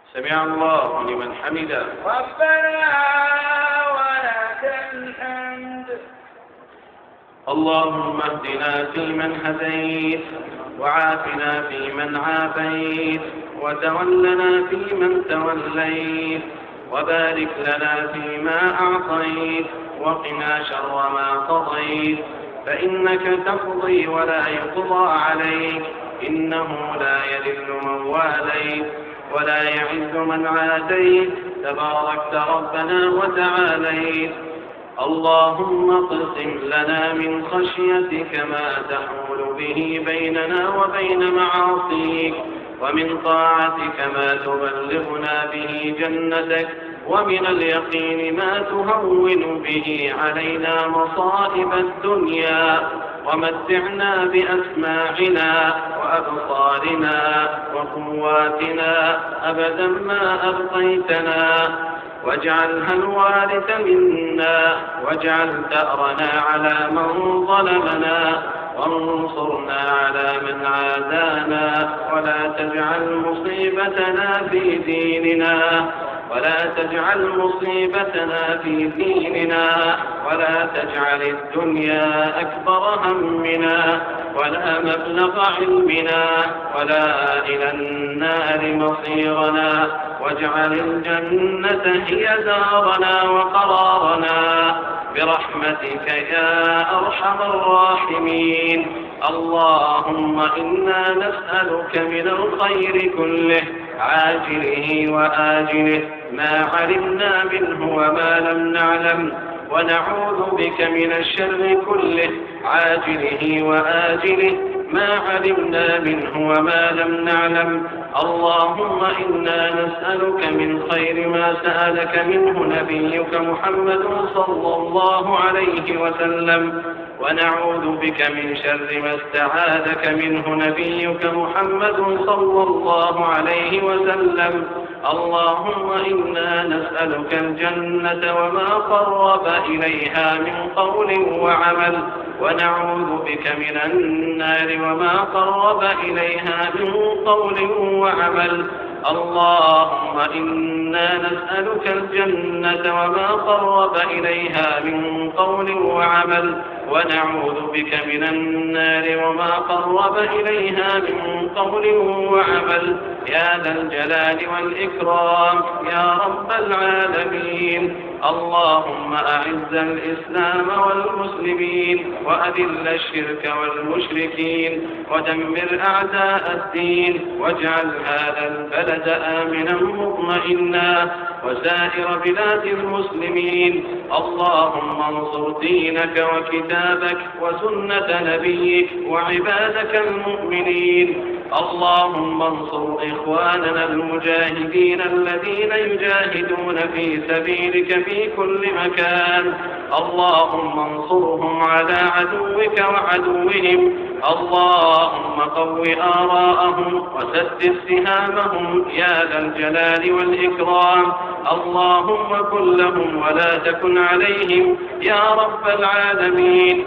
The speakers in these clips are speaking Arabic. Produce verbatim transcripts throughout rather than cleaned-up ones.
سمع الله لمن حمده. ربنا ولك الحمد. اللهم اهدنا فيمن هديت، وعافنا فيمن عافيت، وتولنا فيمن توليت، وبارك لنا فيما أعطيت، وقنا شر ما قضيت، فإنك تقضي ولا يقضى عليك، إنه لا يذل من واليت ولا يعز من عاديت، تباركت ربنا وتعاليت. اللهم اقسم لنا من خشيتك ما تحول به بيننا وبين معاصيك، ومن طاعتك ما تبلغنا به جنتك، ومن اليقين ما تهون به علينا مصائب الدنيا، ومتعنا بأسماعنا وأبصارنا وقواتنا أبدا ما أبقيتنا، واجعلها الوارث منا، واجعل ثأرنا على من ظلمنا، وانصرنا على من عادانا، ولا تجعل مصيبتنا في ديننا ولا تجعل مصيبتنا في ديننا ولا تجعل الدنيا أكبر همنا ولا مبلغ علمنا ولا إلى النار مصيرنا، واجعل الجنة هي دارنا وقرارنا برحمتك يا أرحم الراحمين. اللهم إنا نسألك من الخير كله عاجله وآجله ما علمنا منه وما لم نعلم، ونعوذ بك من الشر كله عاجله وآجله ما علمنا منه وما لم نعلم. اللهم إنا نسألك من خير ما سألك منه نبيك محمد صلى الله عليه وسلم، ونعوذ بك من شر ما استعاذك منه نبيك محمد صلى الله عليه وسلم. اللهم إنا نسألك الجنة وما قرب إليها من قول وعمل، ونعوذ بك من النار وما قرب إليها من قول وعمل. اللهم إنا نسألك الجنة وما قرب إليها من قول وعمل، ونعوذ بك من النار وما قرب إليها من قول وعمل، يا ذا الجلال والإكرام يا رب العالمين. اللهم أعز الإسلام والمسلمين، وأذل الشرك والمشركين، ودمر أعداء الدين، واجعل هذا البلد آمنا مطمئنا وسائر بلاد المسلمين. اللهم انصر دينك وكتابك وسنة نبيك وعبادك المؤمنين. اللهم انصر إخواننا المجاهدين الذين يجاهدون في سبيلك في كل مكان. اللهم انصرهم على عدوك وعدوهم. اللهم قو آراءهم وسدد سهامهم يا ذا الجلال والإكرام. اللهم كن لهم ولا تكن عليهم يا رب العالمين.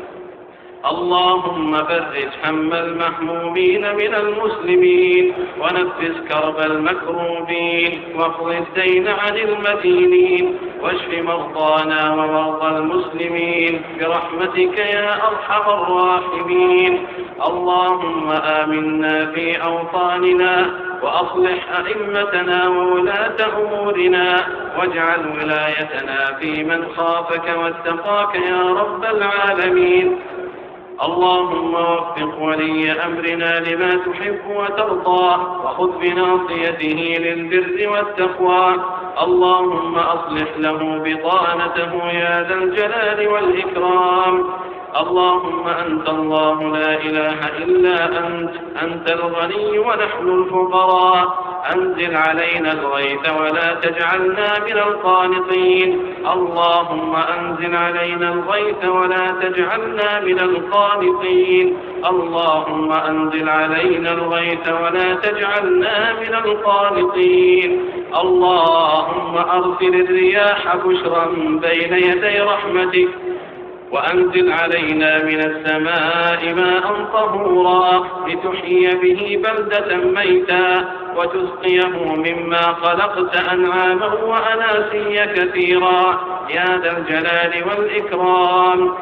اللهم فرج هم المحمومين من المسلمين، ونفس كرب المكروبين، واقض الدين عن المدينين، واشف مرضانا ومرضى المسلمين برحمتك يا أرحم الراحمين. اللهم آمنا في أوطاننا، وأصلح أئمتنا وولاة أمورنا، واجعل ولايتنا في من خافك واتقاك يا رب العالمين. اللهم وفق ولي أمرنا لما تحب وترضى، وخذ بناصيته للبر والتقوى. اللهم أصلح له بطانته يا ذا الجلال والإكرام. اللهم أنت الله لا إله إلا أنت، أنت الغني ونحن الفقراء. أنزل علينا الغيث ولا تجعلنا من القانطين. اللهم أنزل علينا الغيث ولا تجعلنا من القانطين. اللهم أنزل علينا الغيث ولا تجعلنا من القانطين. اللهم أرسل الرياح بشرا بين يدي رحمتك. وأنزل علينا من السماء ماء طهورا لتحيي به بلدة ميتا وتسقيه مما خلقت أنعاما وأناسيا كثيرا يا ذا الجلال والإكرام.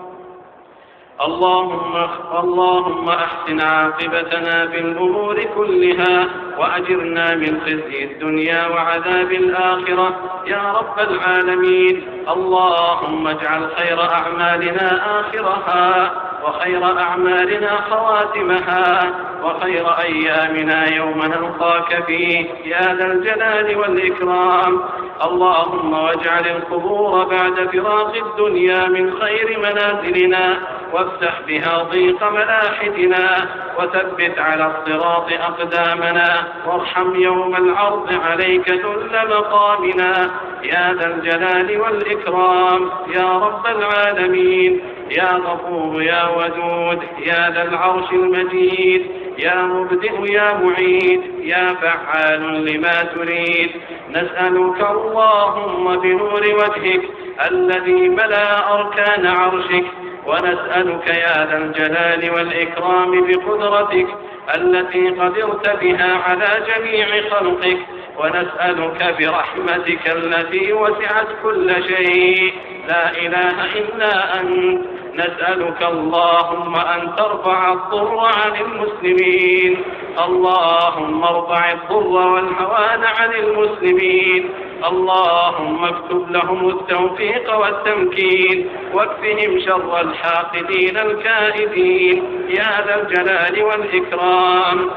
اللهم اللهم أحسن عاقبتنا في الأمور كلها وأجرنا من خزي الدنيا وعذاب الآخرة يا رب العالمين. اللهم اجعل خير أعمالنا آخرها وخير أعمالنا خواتمها وخير أيامنا يوم نلقاك فيه يا ذا الجلال والإكرام. اللهم واجعل القبور بعد فراق الدنيا من خير منازلنا وافتح بها ضيق ملاحدنا وثبت على الصراط أقدامنا وارحم يوم العرض عليك ذل مقامنا يا ذا الجلال والإكرام يا رب العالمين. يا غفور يا ودود يا ذا العرش المجيد يا مبدئ يا معيد يا فعال لما تريد. نسألك اللهم بنور وجهك الذي ملا أركان عرشك ونسألك يا ذا الجلال والإكرام بقدرتك التي قدرت بها على جميع خلقك ونسألك برحمتك التي وسعت كل شيء لا إله إلا أنت. نسألك اللهم أن ترفع الضر عن المسلمين. اللهم ارفع الضر والهوان عن المسلمين. اللهم اكتب لهم التوفيق والتمكين واكفهم شر الحاقدين الكائدين يا ذا الجلال والإكرام.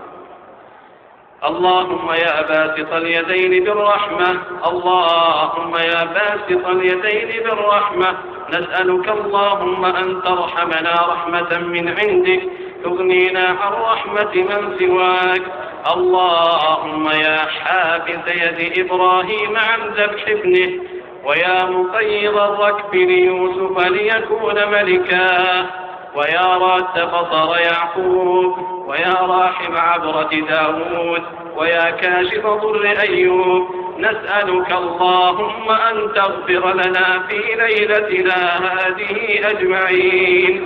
اللهم يا باسط اليدين بالرحمة اللهم يا باسط اليدين بالرحمة نسألك اللهم أن ترحمنا رحمة من عندك تغنينا عن رحمة من سواك. اللهم يا حافظ يد إبراهيم عن ذبح ابنه ويا مقيض الركب ليوسف ليكون ملكا ويا راد بصر يعقوب ويا راحم عبرة داود ويا كاشف ضر أيوب نسألك اللهم أن تغفر لنا في ليلتنا هذه أجمعين.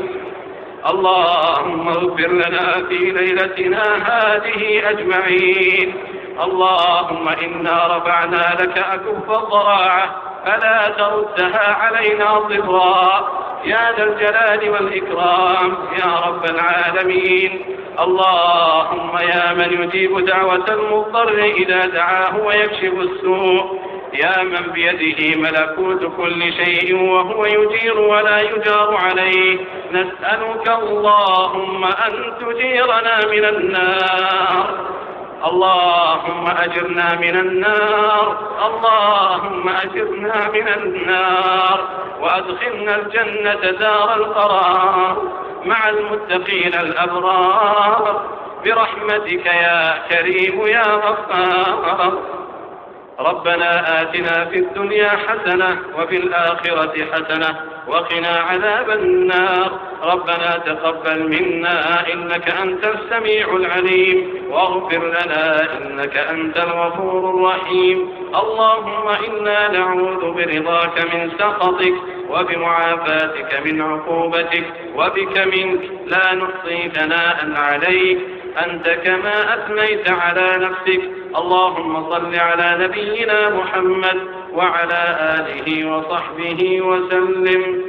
اللهم اغفر لنا في ليلتنا هذه أجمعين. اللهم إنا رفعنا لك أكف الضراعة فلا تردها علينا ضرا يا ذا الجلال والإكرام يا رب العالمين. اللهم يا من يجيب دعوة المضطر إذا دعاه ويكشف السوء يا من بيده ملكوت كل شيء وهو يجير ولا يجار عليه نسألك اللهم أن تجيرنا من النار. اللهم أجرنا من النار اللهم أجرنا من النار وأدخلنا الجنة دار القرار مع المتقين الأبرار برحمتك يا كريم يا غفار. ربنا آتنا في الدنيا حسنة وفي الآخرة حسنة وقنا عذاب النار. ربنا تقبل منا إنك أنت السميع العليم واغفر لنا إنك أنت الغفور الرحيم. اللهم إنا نعوذ برضاك من سخطك وبمعافاتك من عقوبتك وبك منك لا نحصي ثناء عليك أنت كما أثنيت على نفسك. اللهم صل على نبينا محمد وعلى آله وصحبه وسلم.